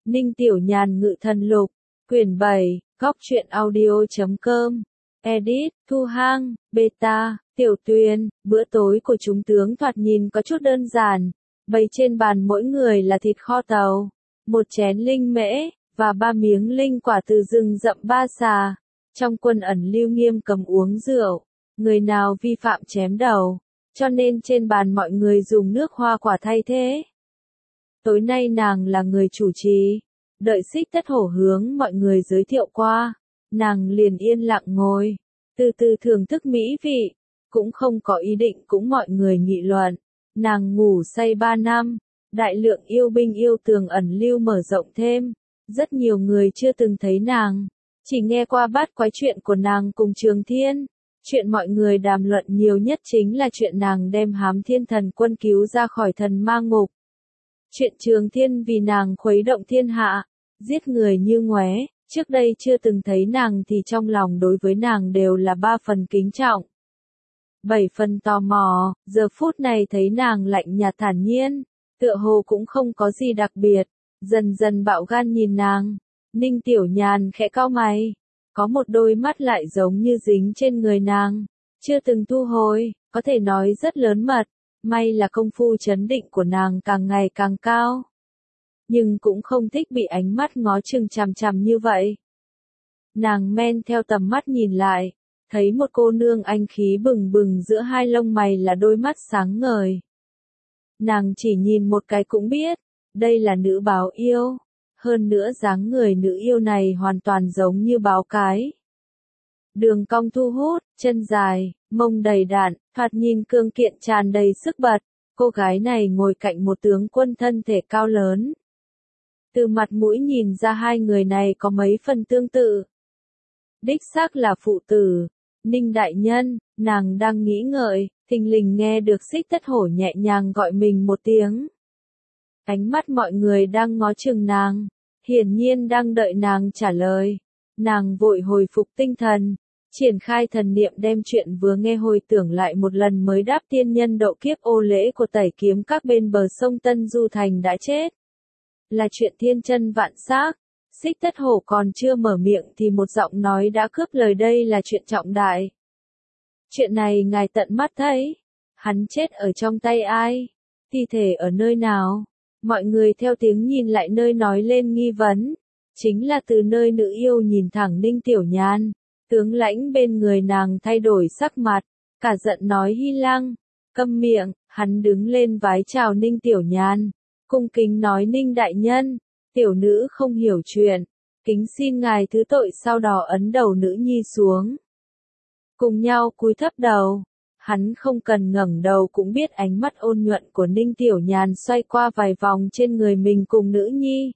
Ninh Tiểu Nhàn Ngự Thần Lục, quyển 7, góc truyện audio.com, edit, Thu Hang, beta, Tiểu Tuyền. Bữa tối của chúng tướng thoạt nhìn có chút đơn giản, bày trên bàn mỗi người là thịt kho tàu, một chén linh mễ, và 3 miếng linh quả từ rừng rậm Ba Xà. Trong quân ẩn Lưu Nghiêm cầm uống rượu, người nào vi phạm chém đầu, cho nên trên bàn mọi người dùng nước hoa quả thay thế. Tối nay nàng là người chủ trì, đợi Xích Tất Hổ hướng mọi người giới thiệu qua, nàng liền yên lặng ngồi, từ từ thưởng thức mỹ vị, cũng không có ý định cũng mọi người nghị luận. Nàng ngủ say 3 năm, đại lượng yêu binh yêu tường ẩn lưu mở rộng thêm, rất nhiều người chưa từng thấy nàng, chỉ nghe qua bát quái chuyện của nàng cùng Trường Thiên. Chuyện mọi người đàm luận nhiều nhất chính là chuyện nàng đem Hám Thiên Thần Quân cứu ra khỏi thần ma ngục. Chuyện Trường Thiên vì nàng khuấy động thiên hạ, giết người như ngoé, trước đây chưa từng thấy nàng thì trong lòng đối với nàng đều là 3 phần kính trọng, 7 phần tò mò. Giờ phút này thấy nàng lạnh nhạt thản nhiên, tựa hồ cũng không có gì đặc biệt, dần dần bạo gan nhìn nàng. Ninh Tiểu Nhàn khẽ cau mày, có một đôi mắt lại giống như dính trên người nàng, chưa từng thu hồi, có thể nói rất lớn mật. May là công phu trấn định của nàng càng ngày càng cao, nhưng cũng không thích bị ánh mắt ngó chừng chằm chằm như vậy. Nàng men theo tầm mắt nhìn lại, thấy một cô nương anh khí bừng bừng, giữa hai lông mày là đôi mắt sáng ngời. Nàng chỉ nhìn một cái cũng biết, đây là nữ báo yêu, hơn nữa dáng người nữ yêu này hoàn toàn giống như báo cái. Đường cong thu hút, chân dài, mông đầy đặn, thoạt nhìn cương kiện tràn đầy sức bật. Cô gái này ngồi cạnh một tướng quân thân thể cao lớn. Từ mặt mũi nhìn ra hai người này có mấy phần tương tự. Đích xác là phụ tử. Ninh đại nhân, nàng đang nghĩ ngợi, thình lình nghe được Xích Tất Hổ nhẹ nhàng gọi mình một tiếng. Ánh mắt mọi người đang ngó chừng nàng, hiển nhiên đang đợi nàng trả lời. Nàng vội hồi phục tinh thần, triển khai thần niệm đem chuyện vừa nghe hồi tưởng lại một lần mới đáp. Tiên nhân độ kiếp ô lễ của Tẩy Kiếm các bên bờ sông Tân Du Thành đã chết, là chuyện thiên chân vạn xác. Xích Tất Hổ còn chưa mở miệng thì một giọng nói đã cướp lời, đây là chuyện trọng đại. Chuyện này ngài tận mắt thấy, hắn chết ở trong tay ai, thi thể ở nơi nào? Mọi người theo tiếng nhìn lại nơi nói lên nghi vấn, chính là từ nơi nữ yêu nhìn thẳng Ninh Tiểu Nhàn. Tướng lãnh bên người nàng thay đổi sắc mặt, cả giận nói: Hy Lăng, câm miệng. Hắn đứng lên vái chào Ninh Tiểu Nhàn, cung kính nói: Ninh đại nhân, tiểu nữ không hiểu chuyện, kính xin ngài thứ tội. Sau đó ấn đầu nữ nhi xuống, cùng nhau cúi thấp đầu. Hắn không cần ngẩng đầu cũng biết ánh mắt ôn nhuận của Ninh Tiểu Nhàn xoay qua vài vòng trên người mình cùng nữ nhi.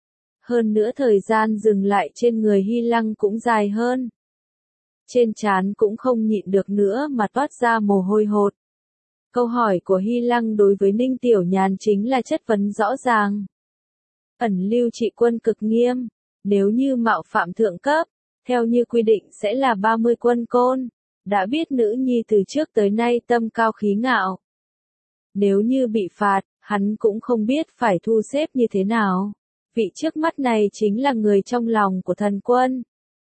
Hơn nữa thời gian dừng lại trên người Hy Lăng cũng dài hơn. Trên trán cũng không nhịn được nữa mà toát ra mồ hôi hột. Câu hỏi của Hy Lăng đối với Ninh Tiểu Nhàn chính là chất vấn rõ ràng. Ẩn lưu trị quân cực nghiêm, nếu như mạo phạm thượng cấp, theo như quy định sẽ là 30 quân côn. Đã biết nữ nhi từ trước tới nay tâm cao khí ngạo, nếu như bị phạt, hắn cũng không biết phải thu xếp như thế nào. Vị trước mắt này chính là người trong lòng của thần quân.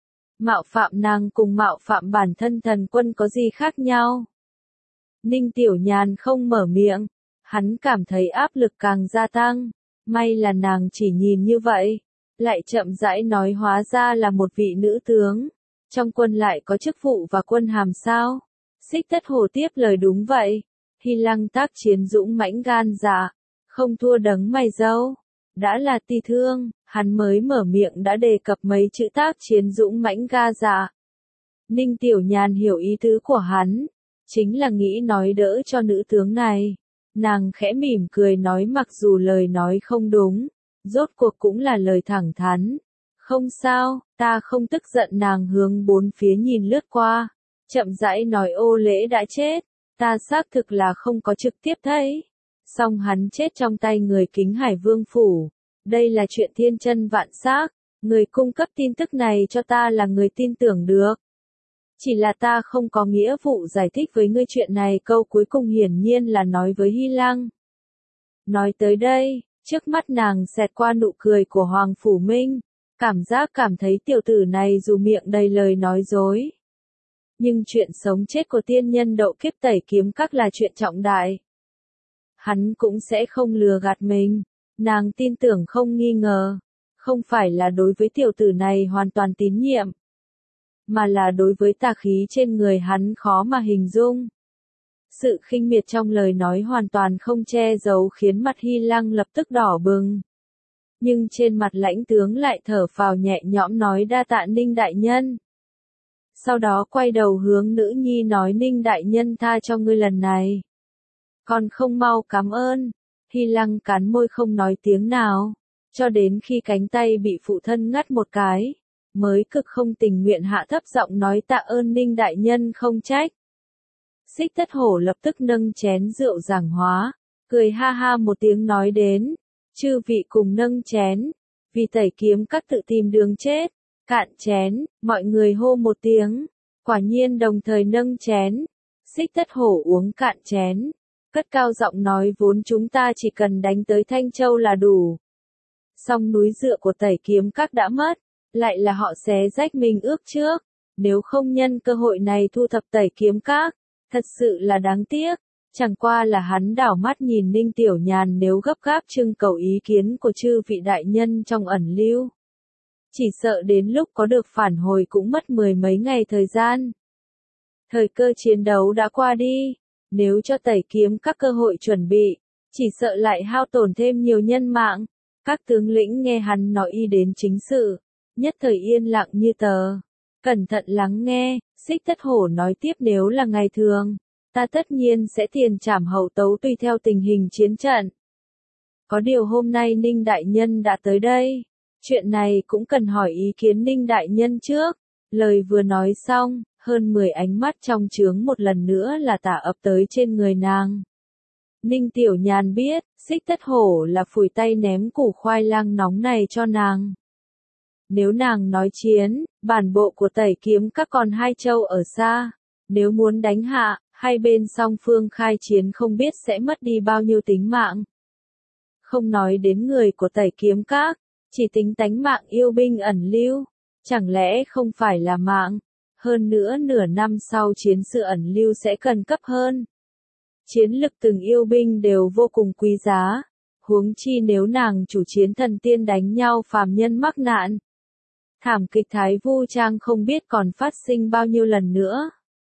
Mạo phạm nàng cùng mạo phạm bản thân thần quân có gì khác nhau? Ninh Tiểu Nhàn không mở miệng, hắn cảm thấy áp lực càng gia tăng. May là nàng chỉ nhìn như vậy, lại chậm rãi nói: hóa ra là một vị nữ tướng, trong quân lại có chức vụ và quân hàm sao? Xích Tất Hổ tiếp lời: đúng vậy. Hy Lăng tác chiến dũng mãnh gan dạ, không thua đấng mày râu. Đã là ti thương, hắn mới mở miệng đã đề cập mấy chữ tác chiến dũng mãnh ga dạ. Ninh Tiểu Nhàn hiểu ý tứ của hắn, chính là nghĩ nói đỡ cho nữ tướng này. Nàng khẽ mỉm cười nói: mặc dù lời nói không đúng, rốt cuộc cũng là lời thẳng thắn. Không sao, ta không tức giận. Nàng hướng bốn phía nhìn lướt qua, chậm rãi nói: ô lễ đã chết, ta xác thực là không có trực tiếp thấy. Song hắn chết trong tay người Kính Hải Vương phủ. Đây là chuyện thiên chân vạn xác, người cung cấp tin tức này cho ta là người tin tưởng được. Chỉ là ta không có nghĩa vụ giải thích với ngươi chuyện này. Câu cuối cùng hiển nhiên là nói với Hy Lăng. Nói tới đây, Trước mắt nàng xẹt qua nụ cười của Hoàng Phủ Minh, cảm thấy tiểu tử này dù miệng đầy lời nói dối. Nhưng chuyện sống chết của tiên nhân độ kiếp tẩy kiếm các là chuyện trọng đại. Hắn cũng sẽ không lừa gạt mình, nàng tin tưởng không nghi ngờ, không phải là đối với tiểu tử này hoàn toàn tín nhiệm, mà là đối với tà khí trên người hắn khó mà hình dung. Sự khinh miệt trong lời nói hoàn toàn không che giấu khiến mặt Hy Lăng lập tức đỏ bừng. Nhưng trên mặt lãnh tướng lại thở phào nhẹ nhõm nói đa tạ Ninh đại nhân. Sau đó quay đầu hướng nữ nhi nói Ninh đại nhân tha cho ngươi lần này. Còn không mau cảm ơn. Hy Lăng cắn môi không nói tiếng nào, cho đến khi cánh tay bị phụ thân ngắt một cái, mới cực không tình nguyện hạ thấp giọng nói tạ ơn Ninh đại nhân không trách. Xích Tất Hổ lập tức nâng chén rượu giảng hóa, cười ha ha một tiếng nói đến, chư vị cùng nâng chén, vì tẩy kiếm các tự tìm đường chết, cạn chén, mọi người hô một tiếng, quả nhiên đồng thời nâng chén, Xích Tất Hổ uống cạn chén, cất cao giọng nói vốn chúng ta chỉ cần đánh tới Thanh Châu là đủ. Song núi dựa của tẩy kiếm các đã mất, lại là họ xé rách mình ước trước, nếu không nhân cơ hội này thu thập tẩy kiếm các, thật sự là đáng tiếc. Chẳng qua là hắn đảo mắt nhìn Ninh Tiểu Nhàn nếu gấp gáp trưng cầu ý kiến của chư vị đại nhân trong ẩn lưu. Chỉ sợ đến lúc có được phản hồi cũng mất mười mấy ngày thời gian. Thời cơ chiến đấu đã qua đi, nếu cho tẩy kiếm các cơ hội chuẩn bị, chỉ sợ lại hao tổn thêm nhiều nhân mạng. Các tướng lĩnh nghe hắn nói y đến chính sự, nhất thời yên lặng như tờ. Cẩn thận lắng nghe, Xích Tất Hổ nói tiếp nếu là ngày thường, ta tất nhiên sẽ tiền trảm hậu tấu tùy theo tình hình chiến trận. Có điều hôm nay Ninh Đại Nhân đã tới đây, chuyện này cũng cần hỏi ý kiến Ninh Đại Nhân trước. Lời vừa nói xong, hơn 10 ánh mắt trong trướng một lần nữa là tả ập tới trên người nàng. Ninh Tiểu Nhàn biết, Xích Tất Hổ là phủi tay ném củ khoai lang nóng này cho nàng. Nếu nàng nói chiến, bản bộ của tẩy kiếm các con hai châu ở xa, nếu muốn đánh hạ, hai bên song phương khai chiến không biết sẽ mất đi bao nhiêu tính mạng. Không nói đến người của tẩy kiếm các, chỉ tính tánh mạng yêu binh ẩn lưu, chẳng lẽ không phải là mạng, hơn nữa nửa năm sau chiến sự ẩn lưu sẽ cần cấp hơn. Chiến lực từng yêu binh đều vô cùng quý giá, huống chi nếu nàng chủ chiến thần tiên đánh nhau phàm nhân mắc nạn. Thảm kịch Thái Vu Trang không biết còn phát sinh bao nhiêu lần nữa.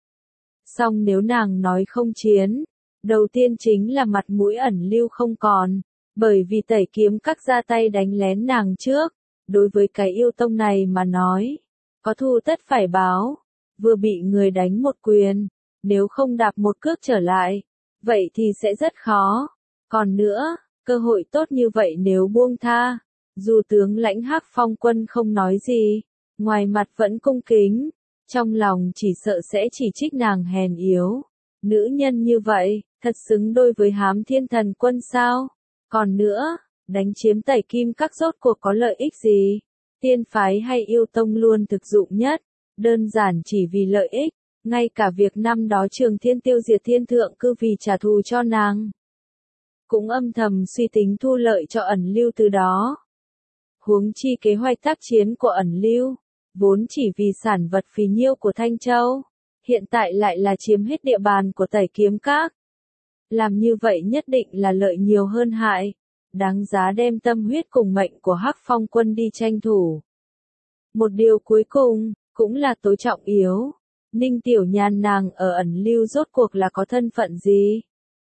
Song nếu nàng nói không chiến, đầu tiên chính là mặt mũi ẩn lưu không còn, bởi vì tẩy kiếm các ra tay đánh lén nàng trước, đối với cái yêu tông này mà nói, có thù tất phải báo, vừa bị người đánh một quyền, nếu không đạp một cước trở lại, vậy thì sẽ rất khó. Còn nữa, cơ hội tốt như vậy nếu buông tha, dù tướng lãnh Hắc Phong quân không nói gì, ngoài mặt vẫn cung kính, trong lòng chỉ sợ sẽ chỉ trích nàng hèn yếu. Nữ nhân như vậy, thật xứng đôi với Hám Thiên Thần Quân sao? Còn nữa, đánh chiếm tẩy kim các rốt cuộc có lợi ích gì? Tiên phái hay yêu tông luôn thực dụng nhất, đơn giản chỉ vì lợi ích, ngay cả việc năm đó Trường Thiên tiêu diệt thiên thượng cư vì trả thù cho nàng. Cũng âm thầm suy tính thu lợi cho ẩn lưu từ đó. Huống chi kế hoạch tác chiến của ẩn lưu, vốn chỉ vì sản vật phì nhiêu của Thanh Châu, hiện tại lại là chiếm hết địa bàn của tẩy kiếm các. Làm như vậy nhất định là lợi nhiều hơn hại, đáng giá đem tâm huyết cùng mệnh của Hắc Phong quân đi tranh thủ. Một điều cuối cùng, cũng là tối trọng yếu, Ninh Tiểu Nhàn nàng ở ẩn lưu rốt cuộc là có thân phận gì?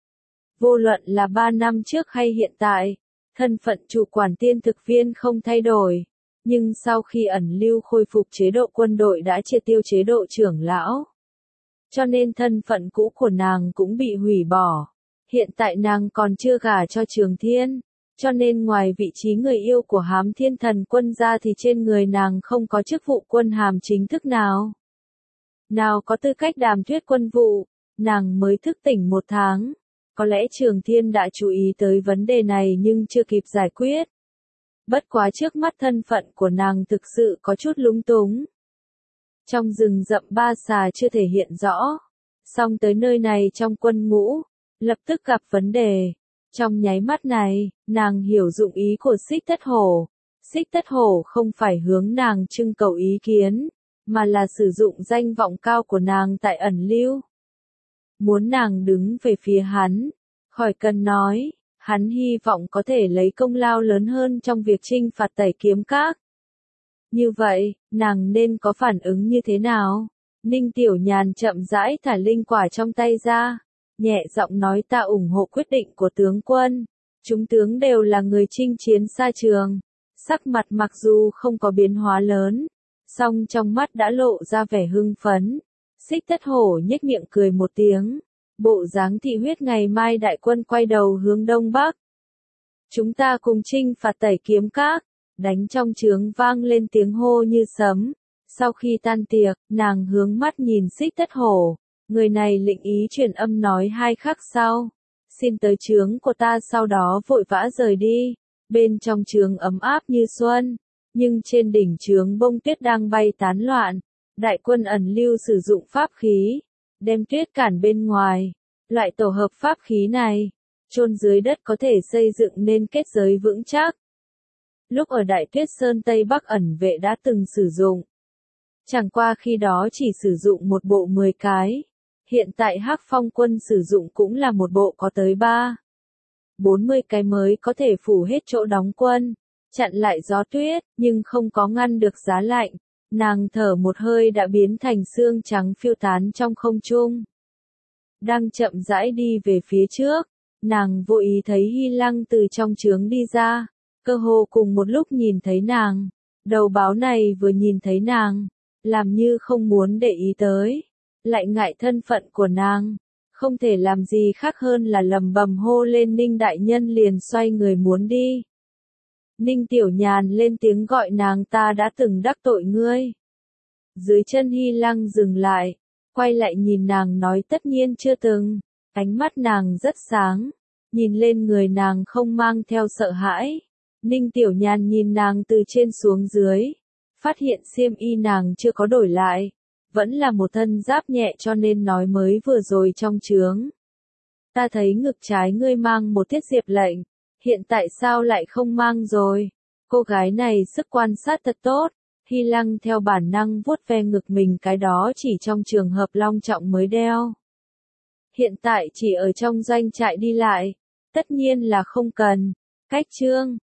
Vô luận là 3 năm trước hay hiện tại, thân phận chủ quản tiên thực viên không thay đổi, nhưng sau khi ẩn lưu khôi phục chế độ quân đội đã triệt tiêu chế độ trưởng lão. Cho nên thân phận cũ của nàng cũng bị hủy bỏ. Hiện tại nàng còn chưa gả cho Trường Thiên, cho nên ngoài vị trí người yêu của Hám Thiên Thần Quân ra thì trên người nàng không có chức vụ quân hàm chính thức nào. Nào có tư cách đàm thuyết quân vụ, nàng mới thức tỉnh 1 tháng. Có lẽ Trường Thiên đã chú ý tới vấn đề này nhưng chưa kịp giải quyết. Bất quá trước mắt thân phận của nàng thực sự có chút lúng túng. Trong rừng rậm Ba Xà chưa thể hiện rõ, song tới nơi này trong quân ngũ, lập tức gặp vấn đề. Trong nháy mắt này, nàng hiểu dụng ý của Xích Tất Hổ. Xích Tất Hổ không phải hướng nàng trưng cầu ý kiến, mà là sử dụng danh vọng cao của nàng tại ẩn lưu. Muốn nàng đứng về phía hắn, khỏi cần nói, hắn hy vọng có thể lấy công lao lớn hơn trong việc chinh phạt Tẩy Kiếm Các. Như vậy, nàng nên có phản ứng như thế nào? Ninh Tiểu Nhàn chậm rãi thả linh quả trong tay ra, nhẹ giọng nói ta ủng hộ quyết định của tướng quân. Chúng tướng đều là người chinh chiến xa trường. Sắc mặt mặc dù không có biến hóa lớn, song trong mắt đã lộ ra vẻ hưng phấn. Xích Tất Hổ nhếch miệng cười một tiếng, bộ dáng thị huyết ngày mai đại quân quay đầu hướng đông bắc. Chúng ta cùng chinh phạt Tẩy Kiếm Các. Đánh trong trướng vang lên tiếng hô như sấm. Sau khi tan tiệc, nàng hướng mắt nhìn Xích Tất Hổ. Người này lệnh ý truyền âm nói hai khắc sau. Xin tới trướng của ta, sau đó vội vã rời đi. Bên trong trướng ấm áp như xuân, nhưng trên đỉnh trướng bông tuyết đang bay tán loạn. Đại quân ẩn lưu sử dụng pháp khí, đem tuyết cản bên ngoài. Loại tổ hợp pháp khí này, chôn dưới đất có thể xây dựng nên kết giới vững chắc. Lúc ở Đại Tuyết Sơn Tây Bắc ẩn vệ đã từng sử dụng. Chẳng qua khi đó chỉ sử dụng một bộ 10 cái. Hiện tại Hắc Phong quân sử dụng cũng là một bộ có tới 40 cái mới có thể phủ hết chỗ đóng quân, chặn lại gió tuyết, nhưng không có ngăn được giá lạnh. Nàng thở một hơi đã biến thành sương trắng phiêu tán trong không trung. Đang chậm rãi đi về phía trước, nàng vô ý thấy Hy Lăng từ trong trướng đi ra, cơ hồ cùng một lúc nhìn thấy nàng. Đầu báo này vừa nhìn thấy nàng, làm như không muốn để ý tới, lại ngại thân phận của nàng, không thể làm gì khác hơn là lầm bầm hô lên Ninh đại nhân, liền xoay người muốn đi. Ninh Tiểu Nhàn lên tiếng gọi nàng, ta đã từng đắc tội ngươi. Dưới chân Hy Lăng dừng lại, quay lại nhìn nàng nói tất nhiên chưa từng. Ánh mắt nàng rất sáng, nhìn lên người nàng không mang theo sợ hãi. Ninh Tiểu Nhàn nhìn nàng từ trên xuống dưới, phát hiện xiêm y nàng chưa có đổi lại, vẫn là một thân giáp nhẹ, cho nên nói mới vừa rồi trong trướng. Ta thấy ngực trái ngươi mang một thiết diệp lệnh, hiện tại sao lại không mang rồi? Cô gái này sức quan sát thật tốt. Hy Lăng theo bản năng vuốt ve ngực mình, cái đó chỉ trong trường hợp long trọng mới đeo. Hiện tại chỉ ở trong doanh trại đi lại, tất nhiên là không cần. Cách chương